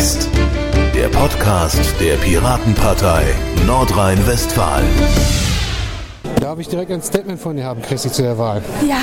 West, der Podcast der Piratenpartei Nordrhein-Westfalen. Darf ich direkt ein Statement von dir haben, Christi, zu der Wahl? Ja.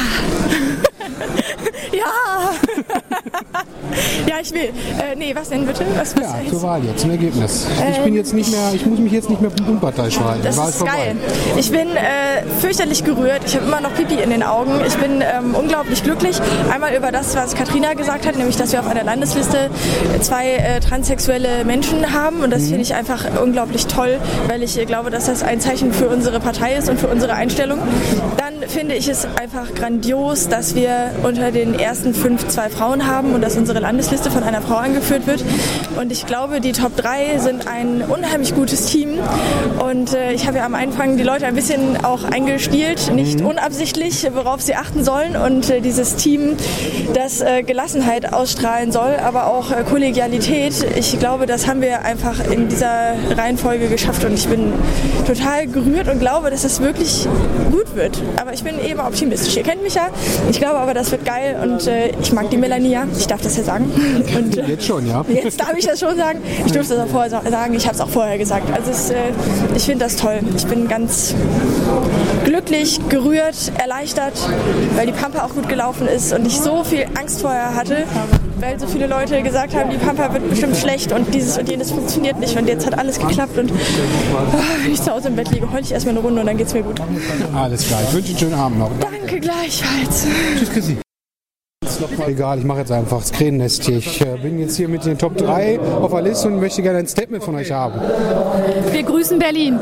Ja. Ja, ich will. Nee, was denn bitte? Was Ja, zur Wahl jetzt, zum Ergebnis. Ich muss mich jetzt nicht mehr unparteiisch verhalten. Das ist geil. Ich bin fürchterlich gerührt. Ich habe immer noch Pipi in den Augen. Ich bin unglaublich glücklich. Einmal über das, was Katrina gesagt hat, nämlich, dass wir auf einer Landesliste 2 transsexuelle Menschen haben. Und das finde ich einfach unglaublich toll, weil ich glaube, dass das ein Zeichen für unsere Partei ist und für unsere Einstellung. Dann finde ich es einfach grandios, dass wir unter den ersten 5 2 Frauen haben und dass unsere Landesliste von einer Frau angeführt wird. Und ich glaube, die Top 3 sind ein unheimlich gutes Team. Und ich habe ja am Anfang die Leute ein bisschen auch eingespielt, nicht unabsichtlich, worauf sie achten sollen. Und dieses Team, das Gelassenheit ausstrahlen soll, aber auch Kollegialität. Ich glaube, das haben wir einfach in dieser Reihenfolge geschafft. Und ich bin total gerührt und glaube, dass es wirklich gut wird. Aber ich bin eben optimistisch. Ihr kennt mich ja. Ich glaube aber, das wird geil. Und ich mag die Melanie ja. Ich darf das ja sagen. Und, jetzt schon, ja? Jetzt darf ich das schon sagen. Ich durfte das auch vorher sagen. Ich habe es auch vorher gesagt. Also ich finde das toll. Ich bin ganz glücklich, gerührt, erleichtert, weil die Pampa auch gut gelaufen ist und ich so viel Angst vorher hatte, weil so viele Leute gesagt haben, die Pampa wird bestimmt schlecht und dieses und jenes funktioniert nicht. Und jetzt hat alles geklappt. Und wenn ich zu Hause im Bett liege, heule ich erstmal eine Runde und dann geht's mir gut. Alles klar. Ich wünsche einen schönen Abend noch. Danke gleichfalls. Tschüss, Chrissy. Egal, ich mache jetzt einfach das Krähennest hier. Ich bin jetzt hier mit den Top 3 auf der Liste und möchte gerne ein Statement von euch haben. Wir grüßen Berlin.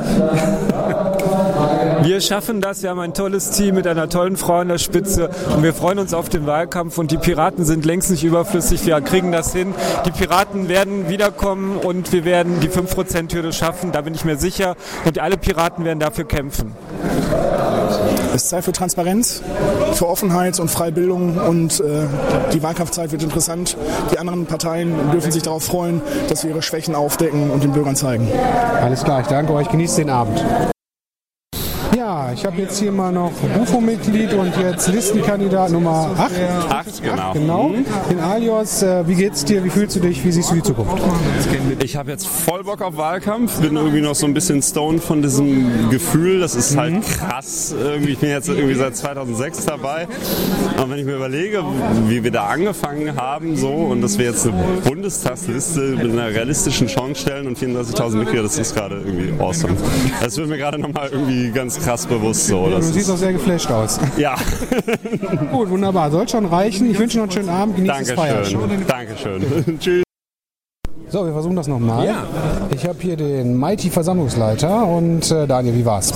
Wir schaffen das, wir haben ein tolles Team mit einer tollen Frau an der Spitze und wir freuen uns auf den Wahlkampf und die Piraten sind längst nicht überflüssig, wir kriegen das hin. Die Piraten werden wiederkommen und wir werden die 5%-Hürde schaffen, da bin ich mir sicher und alle Piraten werden dafür kämpfen. Es ist Zeit für Transparenz, für Offenheit und freie Bildung und die Wahlkampfzeit wird interessant. Die anderen Parteien dürfen sich darauf freuen, dass wir ihre Schwächen aufdecken und den Bürgern zeigen. Alles klar, ich danke euch, genießt den Abend. Ja, ich habe jetzt hier mal noch Bufo-Mitglied und jetzt Listenkandidat Nummer 8. 8, genau. Genau. Den Alios, wie geht's dir, wie fühlst du dich, wie siehst du die Zukunft? Ich habe jetzt voll Bock auf Wahlkampf, bin irgendwie noch so ein bisschen stoned von diesem Gefühl, das ist halt krass. Ich bin jetzt irgendwie seit 2006 dabei. Aber wenn ich mir überlege, wie wir da angefangen haben so und dass wir jetzt eine Bundestagsliste mit einer realistischen Chance stellen und 34.000 Mitglieder, das ist gerade irgendwie awesome. Das wird mir gerade nochmal irgendwie ganz krass bewusst so. Ja, du siehst auch sehr geflasht aus. Ja. Gut, wunderbar. Soll schon reichen. Ich wünsche noch einen schönen Abend. Genießt das Feiern. Dankeschön. Tschüss. So, wir versuchen das nochmal. Ja. Ich habe hier den Mighty Versammlungsleiter und Daniel, wie war's?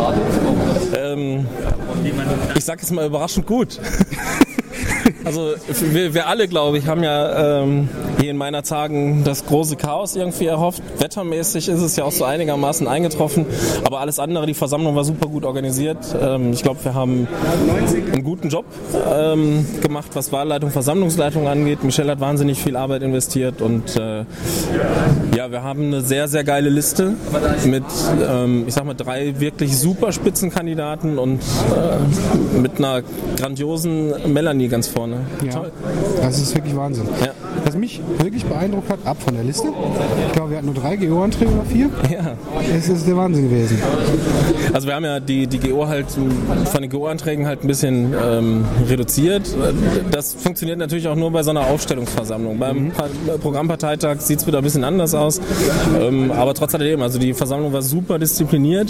Ich sag jetzt mal überraschend gut. Also wir alle, glaube ich, haben ja hier in meiner Tagen das große Chaos irgendwie erhofft. Wettermäßig ist es ja auch so einigermaßen eingetroffen, aber alles andere, die Versammlung war super gut organisiert. Ich glaube, wir haben einen guten Job gemacht, was Wahlleitung, Versammlungsleitung angeht. Michelle hat wahnsinnig viel Arbeit investiert und ja, wir haben eine sehr, sehr geile Liste mit, ich sag mal, 3 wirklich super Spitzenkandidaten und mit einer grandiosen Melanie ganz vorne. Ja, toll. Das ist wirklich Wahnsinn. Ja. Was mich wirklich beeindruckt hat, ab von der Liste, ich glaube, wir hatten nur 3 GO-Anträge oder 4. Ja. Es ist der Wahnsinn gewesen. Also wir haben ja die GO halt von den GO-Anträgen halt ein bisschen reduziert. Das funktioniert natürlich auch nur bei so einer Aufstellungsversammlung. Beim Programmparteitag sieht es wieder ein bisschen anders aus. Aber trotz alledem, also die Versammlung war super diszipliniert.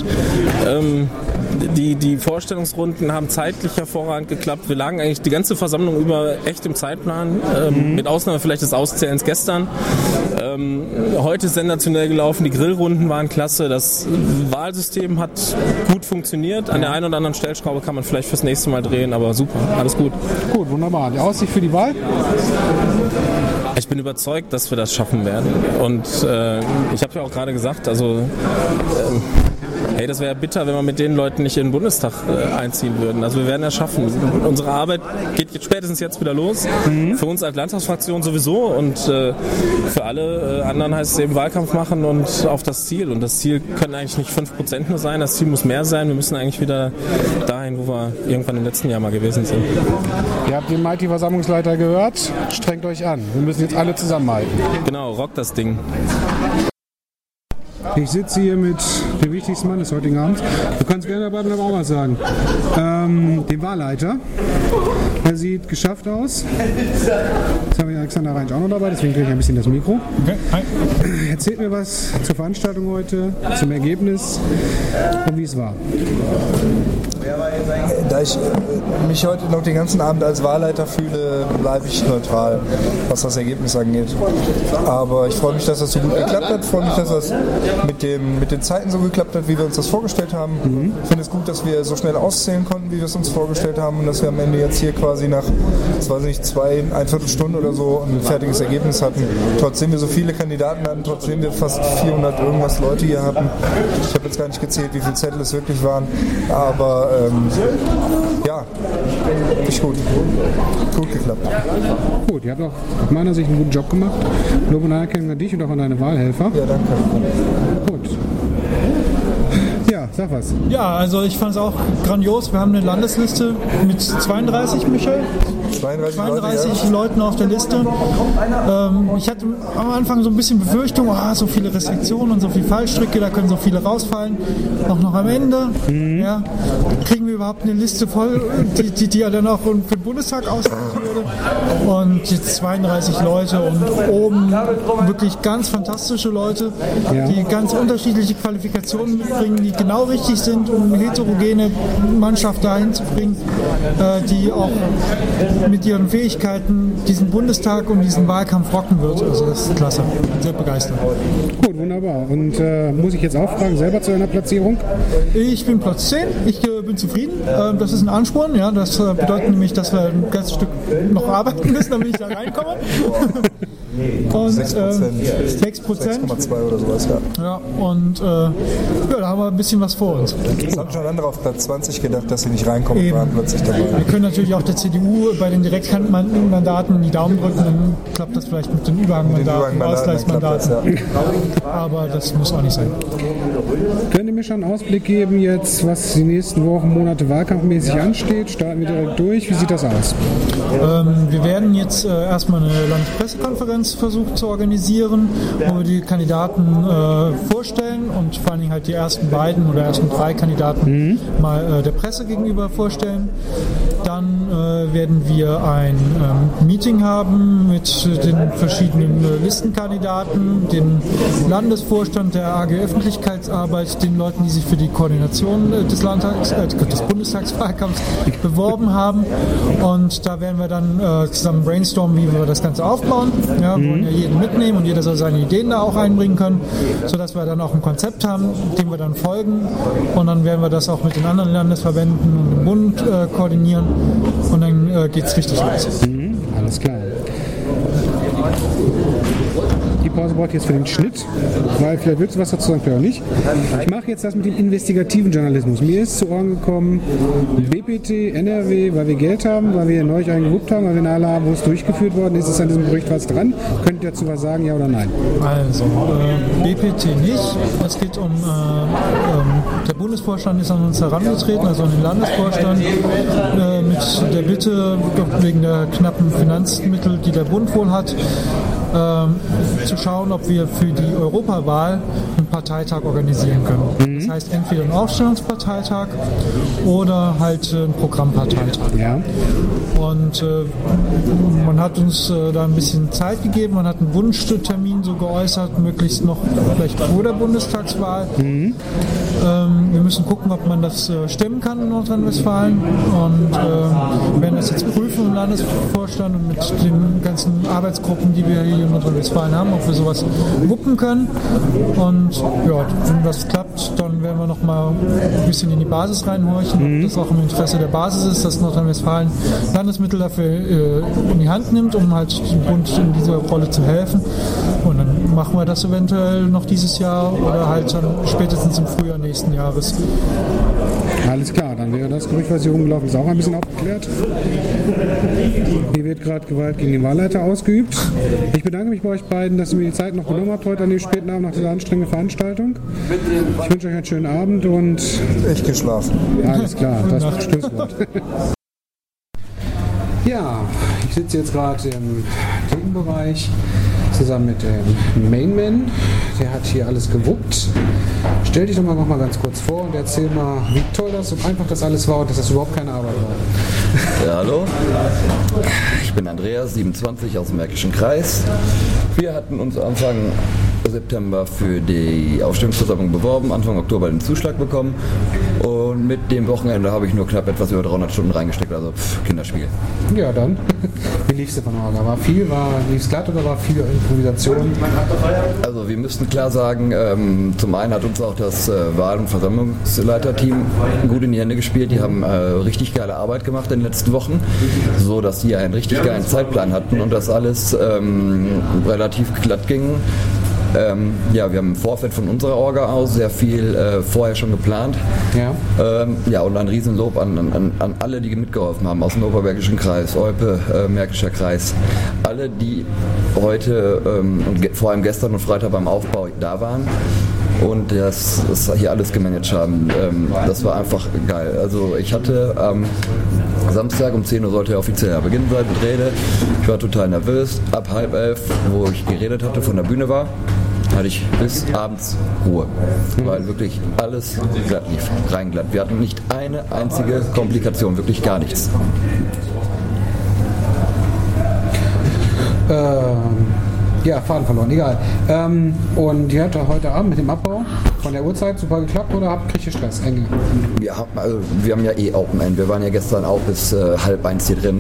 Die Vorstellungsrunden haben zeitlich hervorragend geklappt. Wir lagen eigentlich die ganze Versammlung über echt im Zeitplan, mit Ausnahme vielleicht des Auszählens gestern. Heute ist sensationell gelaufen, die Grillrunden waren klasse, das Wahlsystem hat gut funktioniert. An der einen oder anderen Stellschraube kann man vielleicht fürs nächste Mal drehen, aber super, alles gut. Gut, wunderbar. Die Aussicht für die Wahl? Ich bin überzeugt, dass wir das schaffen werden. Und ich habe ja auch gerade gesagt, also hey, das wäre bitter, wenn wir mit den Leuten nicht in den Bundestag einziehen würden. Also wir werden es schaffen. Unsere Arbeit geht spätestens jetzt wieder los. Für uns als Landtagsfraktion sowieso und für alle anderen heißt es eben Wahlkampf machen und auf das Ziel. Und das Ziel können eigentlich nicht 5% nur sein, das Ziel muss mehr sein. Wir müssen eigentlich wieder dahin, wo wir irgendwann im letzten Jahr mal gewesen sind. Ihr habt den Mighty-Versammlungsleiter gehört. Strengt euch an. Wir müssen jetzt alle zusammenhalten. Genau, rockt das Ding. Ich sitze hier mit dem wichtigsten Mann des heutigen Abends. Du kannst gerne dabei auch was sagen. Dem Wahlleiter. Er sieht geschafft aus. Jetzt habe ich Alexander Reinsch auch noch dabei, deswegen drehe ich ein bisschen das Mikro. Okay. Hi. Erzählt mir was zur Veranstaltung heute, zum Ergebnis und wie es war. Da ich mich heute noch den ganzen Abend als Wahlleiter fühle, bleibe ich neutral, was das Ergebnis angeht. Aber ich freue mich, dass das so gut geklappt hat. Ich freue mich, dass das mit den Zeiten so geklappt hat, wie wir uns das vorgestellt haben. Ich finde es gut, dass wir so schnell auszählen konnten, wie wir es uns vorgestellt haben und dass wir am Ende jetzt hier quasi nach, eine Viertelstunde oder so ein fertiges Ergebnis hatten. Trotzdem wir so viele Kandidaten hatten, trotzdem wir fast 400 irgendwas Leute hier hatten. Ich habe jetzt gar nicht gezählt, wie viele Zettel es wirklich waren, aber ja, echt gut. Gut geklappt. Gut, ihr habt auch aus meiner Sicht einen guten Job gemacht. Lob und Anerkennung an dich und auch an deine Wahlhelfer. Ja, danke. Gut. Ja, sag was. Ja, also ich fand es auch grandios. Wir haben eine Landesliste mit 32, Michael. 32 Leuten auf der Liste. Ich hatte am Anfang so ein bisschen Befürchtung, so viele Restriktionen und so viele Fallstricke, da können so viele rausfallen. Auch noch am Ende. Ja, kriegen wir überhaupt eine Liste voll, die ja dann auch für den Bundestag ausgegeben würde. Und jetzt 32 Leute und oben wirklich ganz fantastische Leute, die ganz unterschiedliche Qualifikationen mitbringen, die genau richtig sind, um eine heterogene Mannschaft dahin zu bringen, die auch mit ihren Fähigkeiten diesen Bundestag und diesen Wahlkampf rocken wird. Also das ist klasse. Sehr begeistert. Gut, wunderbar. Und muss ich jetzt auch fragen, selber zu einer Platzierung? Ich bin Platz 10. Ich bin zufrieden. Das ist ein Ansporn. Ja, das bedeutet nämlich, dass wir ein ganzes Stück noch arbeiten müssen, damit ich da reinkomme. Und 6%. 6,2 oder sowas, ja. Ja, und da haben wir ein bisschen was vor uns. Das haben schon andere auf Platz 20 gedacht, dass sie nicht reinkommen und waren plötzlich dabei. Wir können natürlich auch der CDU bei den Direktmandaten die Daumen drücken, dann klappt das vielleicht mit den Überhangmandaten, Ausgleichsmandaten. Aber das muss auch nicht sein. Könnt ihr mir schon einen Ausblick geben jetzt, was die nächsten Wochen, Monate wahlkampfmäßig ansteht? Starten wir direkt durch. Wie sieht das aus? Wir werden jetzt erstmal eine Landespressekonferenz versucht zu organisieren, wo wir die Kandidaten vorstellen und vor allen Dingen halt die ersten beiden oder ersten 3 Kandidaten mal der Presse gegenüber vorstellen. Dann werden wir ein Meeting haben mit den verschiedenen Listenkandidaten, dem Landesvorstand der AG Öffentlichkeitsarbeit, den Leuten, die sich für die Koordination des Bundestagswahlkampfs beworben haben. Und da werden wir dann zusammen brainstormen, wie wir das Ganze aufbauen. Ja, wir wollen ja jeden mitnehmen und jeder soll seine Ideen da auch einbringen können, sodass wir dann auch ein Konzept haben, dem wir dann folgen. Und dann werden wir das auch mit den anderen Landesverbänden und dem Bund koordinieren. Und dann geht es richtig los. Alles klar. Die Pause braucht jetzt für den Schnitt, weil vielleicht willst du was dazu sagen, vielleicht auch nicht. Ich mache jetzt das mit dem investigativen Journalismus. Mir ist zu Ohren gekommen, BPT, NRW, weil wir Geld haben, weil wir neulich einen gewuppt haben, weil wir eine Halle haben, wo es durchgeführt worden ist. Ist an diesem Gerücht was dran? Könnt ihr dazu was sagen, ja oder nein? Also, BPT nicht. Es geht um, der Bundesvorstand ist an uns herangetreten, also an den Landesvorstand, mit der Bitte, wegen der knappen Finanzmittel, die der Bund wohl hat, zu schauen, ob wir für die Europawahl einen Parteitag organisieren können. Das heißt entweder einen Aufstellungsparteitag oder halt einen Programmparteitag. Ja. Und man hat uns da ein bisschen Zeit gegeben, man hat einen Wunschtermin so geäußert, möglichst noch vielleicht vor der Bundestagswahl. Wir müssen gucken, ob man das stemmen kann in Nordrhein-Westfalen und werden das jetzt prüfen im Landesvorstand und mit den ganzen Arbeitsgruppen, die wir hier in Nordrhein-Westfalen haben, ob wir sowas wuppen können. Und ja, wenn das klappt, dann werden wir noch mal ein bisschen in die Basis reinhorchen, ob das auch im Interesse der Basis ist, dass Nordrhein-Westfalen Landesmittel dafür in die Hand nimmt, um halt dem Bund in dieser Rolle zu helfen. Und dann machen wir das eventuell noch dieses Jahr oder halt dann spätestens im Frühjahr nächsten Jahres. Alles klar, dann wäre das Gerücht, was hier rumgelaufen ist, auch ein bisschen aufgeklärt. Hier wird gerade Gewalt gegen den Wahlleiter ausgeübt. Ich bedanke mich bei euch beiden, dass ihr mir die Zeit noch genommen habt heute an dem späten Abend nach dieser anstrengenden Veranstaltung. Ich wünsche euch einen schönen Abend und... Echt geschlafen. Alles klar, das ist das Schlusswort. Ja, ich sitze jetzt gerade im Themenbereich zusammen mit dem Mainman. Der hat hier alles gewuppt. Stell dich doch mal noch mal ganz kurz vor und erzähl mal, wie toll das und einfach das alles war und dass das überhaupt keine Arbeit war. Ja, hallo. Ich bin Andreas, 27 aus dem Märkischen Kreis. Wir hatten uns Anfang September für die Aufstellungsversammlung beworben, Anfang Oktober den Zuschlag bekommen und mit dem Wochenende habe ich nur knapp etwas über 300 Stunden reingesteckt, also Kinderspiel. Ja, dann. Wie lief es von Orga? Lief es glatt oder war viel Improvisation? Also wir müssten klar sagen, zum einen hat uns auch das Wahl- und Versammlungsleiterteam gut in die Hände gespielt. Die haben richtig geile Arbeit gemacht in den letzten Wochen, so dass die einen richtig geilen Zeitplan hatten und das alles relativ glatt ging. Ja, wir haben im Vorfeld von unserer Orga aus sehr viel vorher schon geplant. Ja. Ja, und ein Riesenlob an alle, die mitgeholfen haben, aus dem Oberbergischen Kreis, Olpe, Märkischer Kreis. Alle, die heute und vor allem gestern und Freitag beim Aufbau da waren und das hier alles gemanagt haben. Das war einfach geil. Also ich hatte Samstag um 10 Uhr sollte ja offiziell Beginn sein mit Rede. Ich war total nervös. Ab 10:30, wo ich geredet hatte, von der Bühne war, hatte ich bis abends Ruhe, weil wirklich alles glatt lief, rein glatt. Wir hatten nicht eine einzige Komplikation, wirklich gar nichts. Ja, Faden verloren, egal. Und ihr habt heute Abend mit dem Abbau von der Uhrzeit super geklappt oder kriegt ihr Stress? Enge? Ja, also wir haben ja Open End. Wir waren ja gestern auch bis 12:30 hier drin.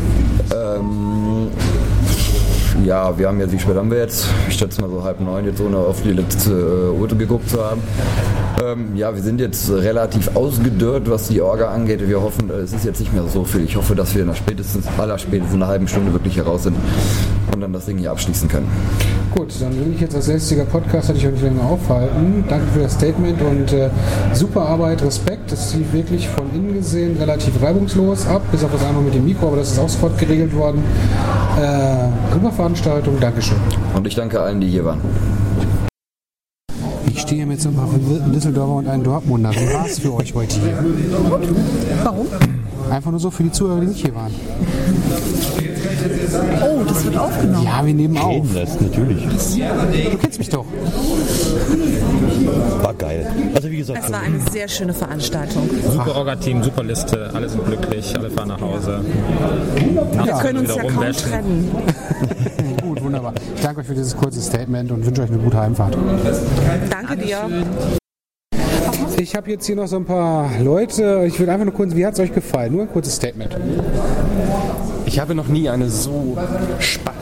Ja, wir haben jetzt, wie spät haben wir jetzt? Ich schätze mal so 8:30 jetzt, ohne auf die letzte Uhr geguckt zu haben. Ja, wir sind jetzt relativ ausgedörrt, was die Orga angeht. Wir hoffen, es ist jetzt nicht mehr so viel. Ich hoffe, dass wir spätestens einer halben Stunde wirklich heraus sind und dann das Ding hier abschließen können. Gut, dann will ich jetzt als lästiger Podcast euch nicht länger aufhalten. Danke für das Statement und super Arbeit, Respekt. Das lief wirklich von innen gesehen relativ reibungslos ab, bis auf das einmal mit dem Mikro, aber das ist auch sofort geregelt worden. Super Veranstaltung, Dankeschön. Und ich danke allen, die hier waren. Ich stehe mit so ein paar verwirrten Düsseldorfer und einen Dortmunder. Wie war es für euch heute hier? Warum? Einfach nur so für die Zuhörer, die nicht hier waren. Oh, das wird aufgenommen. Ja, wir nehmen auf. Das, natürlich. Du kennst mich doch. War geil. Also wie gesagt. Es war eine sehr schöne Veranstaltung. Super Orga-Team, super Liste, alle sind glücklich, alle fahren nach Hause. Wir können uns ja kaum trennen. Gut, wunderbar. Ich danke euch für dieses kurze Statement und wünsche euch eine gute Heimfahrt. Danke dir. Ich habe jetzt hier noch so ein paar Leute. Ich will einfach nur kurz, wie hat es euch gefallen? Nur ein kurzes Statement. Ich habe noch nie eine so spannende...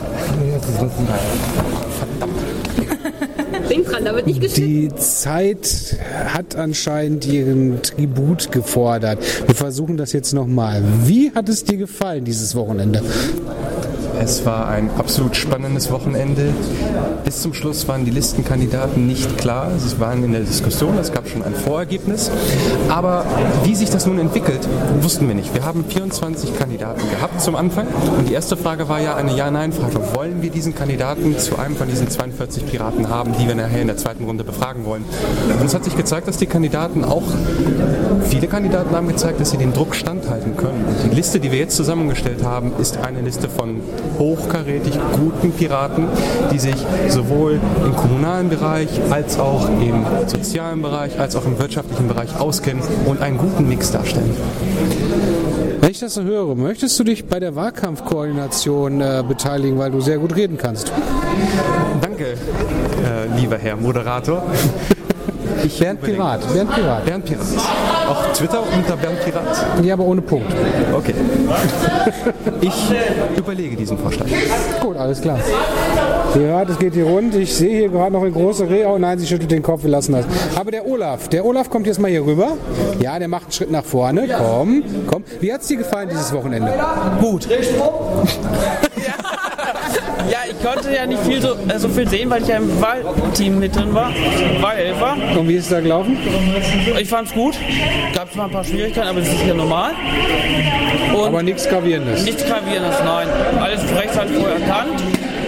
Verdammt. Denk dran, da wird nicht geschnitten. Die Zeit hat anscheinend ihren Tribut gefordert. Wir versuchen das jetzt nochmal. Wie hat es dir gefallen, dieses Wochenende? Es war ein absolut spannendes Wochenende. Bis zum Schluss waren die Listenkandidaten nicht klar. Sie waren in der Diskussion, es gab schon ein Vorergebnis. Aber wie sich das nun entwickelt, wussten wir nicht. Wir haben 24 Kandidaten gehabt zum Anfang. Und die erste Frage war ja eine Ja-Nein-Frage. Wollen wir diesen Kandidaten zu einem von diesen 42 Piraten haben, die wir nachher in der zweiten Runde befragen wollen? Und es hat sich gezeigt, dass die Kandidaten auch, viele Kandidaten haben gezeigt, dass sie den Druck standhalten können. Und die Liste, die wir jetzt zusammengestellt haben, ist eine Liste von hochkarätig guten Piraten, die sich sowohl im kommunalen Bereich als auch im sozialen Bereich, als auch im wirtschaftlichen Bereich auskennen und einen guten Mix darstellen. Wenn ich das so höre, möchtest du dich bei der Wahlkampfkoordination beteiligen, weil du sehr gut reden kannst? Danke, lieber Herr Moderator. Bernd Pirat. Bernd Pirat. Bernd Pirat. Auch Twitter unter Bernd Pirat? Ja, aber ohne Punkt. Okay. Ich überlege diesen Vorschlag. Gut, alles klar. Ja, das geht hier rund. Ich sehe hier gerade noch eine große Reh. Oh nein, sie schüttelt den Kopf, wir lassen das. Aber der Olaf kommt jetzt mal hier rüber. Ja, der macht einen Schritt nach vorne. Komm. Wie hat es dir gefallen dieses Wochenende? Gut. Ja, ich konnte ja nicht so viel sehen, weil ich ja im Wahlteam mit drin war. Wahlhelfer. Und wie ist es da gelaufen? Ich fand's gut. Gab zwar ein paar Schwierigkeiten, aber das ist ja normal. Und aber nichts Gravierendes? Nichts Gravierendes, nein. Alles rechtzeitig vorher erkannt.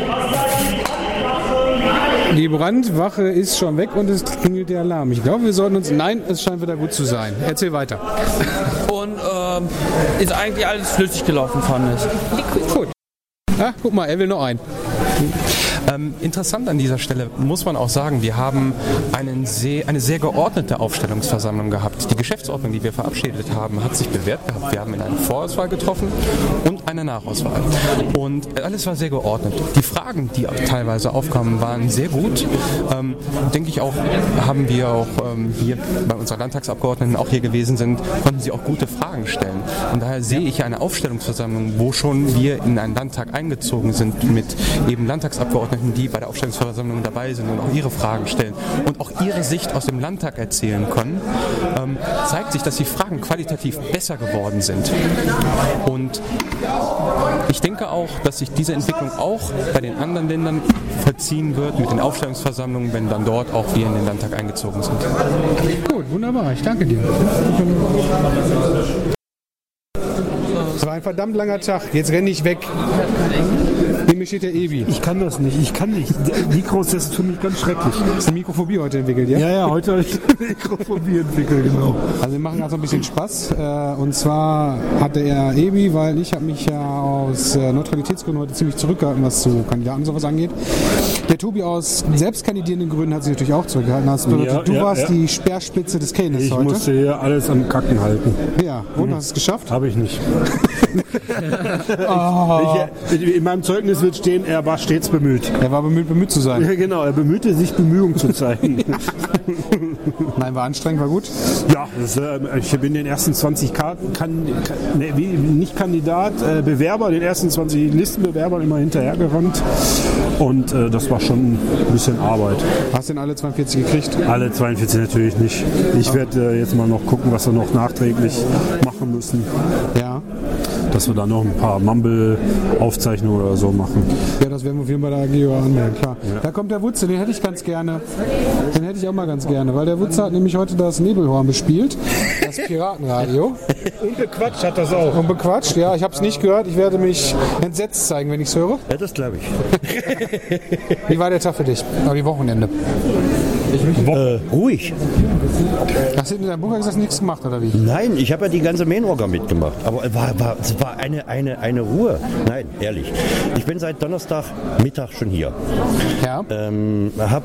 Die Brandwache ist schon weg und es klingelt der Alarm. Ich glaube, wir sollten uns... Nein, es scheint wieder gut zu sein. Erzähl weiter. Und ist eigentlich alles flüssig gelaufen, fand ich. Gut. Ach, guck mal, er will noch einen. Interessant an dieser Stelle muss man auch sagen, wir haben eine sehr geordnete Aufstellungsversammlung gehabt. Die Geschäftsordnung, die wir verabschiedet haben, hat sich bewährt gehabt. Wir haben in eine Vorauswahl getroffen und eine Nachauswahl. Und alles war sehr geordnet. Die Fragen, die teilweise aufkamen, waren sehr gut. Denke ich auch, haben wir auch hier bei unseren Landtagsabgeordneten auch hier gewesen sind, konnten sie auch gute Fragen stellen. Und daher sehe ich eine Aufstellungsversammlung, wo schon wir in einen Landtag eingezogen sind mit eben Landtagsabgeordneten, die bei der Aufstellungsversammlung dabei sind und auch ihre Fragen stellen und auch ihre Sicht aus dem Landtag erzählen können, zeigt sich, dass die Fragen qualitativ besser geworden sind. Und ich denke auch, dass sich diese Entwicklung auch bei den anderen Ländern vollziehen wird mit den Aufstellungsversammlungen, wenn dann dort auch wir in den Landtag eingezogen sind. Gut, wunderbar. Ich danke dir. Es war ein verdammt langer Tag. Jetzt renne ich weg. Neben mir steht der Ebi. Ich kann das nicht. Mikros, das ist für mich ganz schrecklich. Hast du eine Mikrophobie heute entwickelt, ja? Ja, heute habe ich eine Mikrophobie entwickelt, genau. Also wir machen gerade so ein bisschen Spaß. Und zwar hatte er Ebi, weil ich habe mich ja aus Neutralitätsgründen heute ziemlich zurückgehalten, was zu Kandidaten sowas angeht. Der Tobi aus selbstkandidierenden Gründen hat sich natürlich auch zurückgehalten. Du warst die Speerspitze des Keynes heute. Ich musste hier alles am Kacken halten. Ja, und hast du es geschafft? Habe ich nicht. In meinem Zeugnis wird stehen, er war stets bemüht. Er war bemüht zu sein. Ja, genau, er bemühte sich, Bemühung zu zeigen. Nein, war anstrengend, war gut? Ja, ich bin den ersten 20 Bewerber, den ersten 20 Listenbewerbern immer hinterhergerannt. Und das war schon ein bisschen Arbeit. Hast du denn alle 42 gekriegt? Alle 42 natürlich nicht. Ich werde jetzt mal noch gucken, was wir noch nachträglich machen müssen. Ja. Dass wir da noch ein paar Mumble-Aufzeichnungen oder so machen. Ja, das werden wir auf jeden Fall bei der AGO anmelden, klar. Ja. Da kommt der Wutze, den hätte ich ganz gerne. Den hätte ich auch mal ganz gerne, weil der Wutze hat nämlich heute das Nebelhorn bespielt, das Piratenradio. Und bequatscht hat das auch. Und bequatscht, ja, ich habe es nicht gehört. Ich werde mich entsetzt zeigen, wenn ich es höre. Ja, das glaube ich. Wie war der Tag für dich? Oder die Wochenende? Ruhig. Hast du in deinem Buch gesagt, nichts gemacht, oder wie? Nein, ich habe ja die ganze Main-Orga mitgemacht. Aber es war eine Ruhe. Nein, ehrlich. Ich bin seit Donnerstagmittag schon hier. Ja. Hab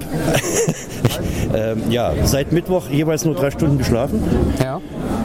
seit Mittwoch jeweils nur 3 Stunden geschlafen. Ja.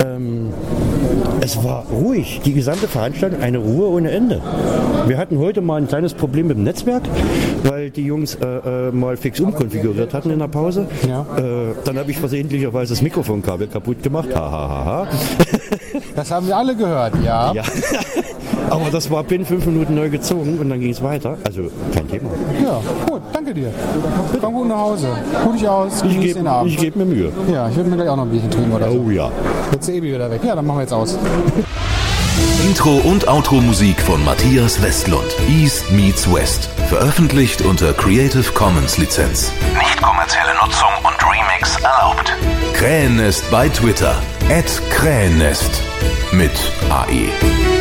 Es war ruhig, die gesamte Veranstaltung, eine Ruhe ohne Ende. Wir hatten heute mal ein kleines Problem mit dem Netzwerk, weil die Jungs mal fix umkonfiguriert hatten in der Pause. Ja. Dann habe ich versehentlicherweise das Mikrofonkabel kaputt gemacht. Das haben wir alle gehört, ja. Ja. Aber das war binnen 5 Minuten neu gezogen und dann ging es weiter. Also kein Thema. Ja, gut, danke dir. Komm gut nach Hause. Ruh dich aus, genieß den Abend. Ich gebe mir Mühe. Ja, ich würde mir gleich auch noch ein Bierchen trinken oder so. Oh ja. Jetzt ist Ebi wieder weg. Ja, dann machen wir jetzt aus. Intro- und Outro-Musik von Matthias Westlund. East meets West. Veröffentlicht unter Creative Commons Lizenz. Nicht kommerzielle Nutzung und Remix erlaubt. Krähennest bei Twitter. @Krähennest. Mit AE.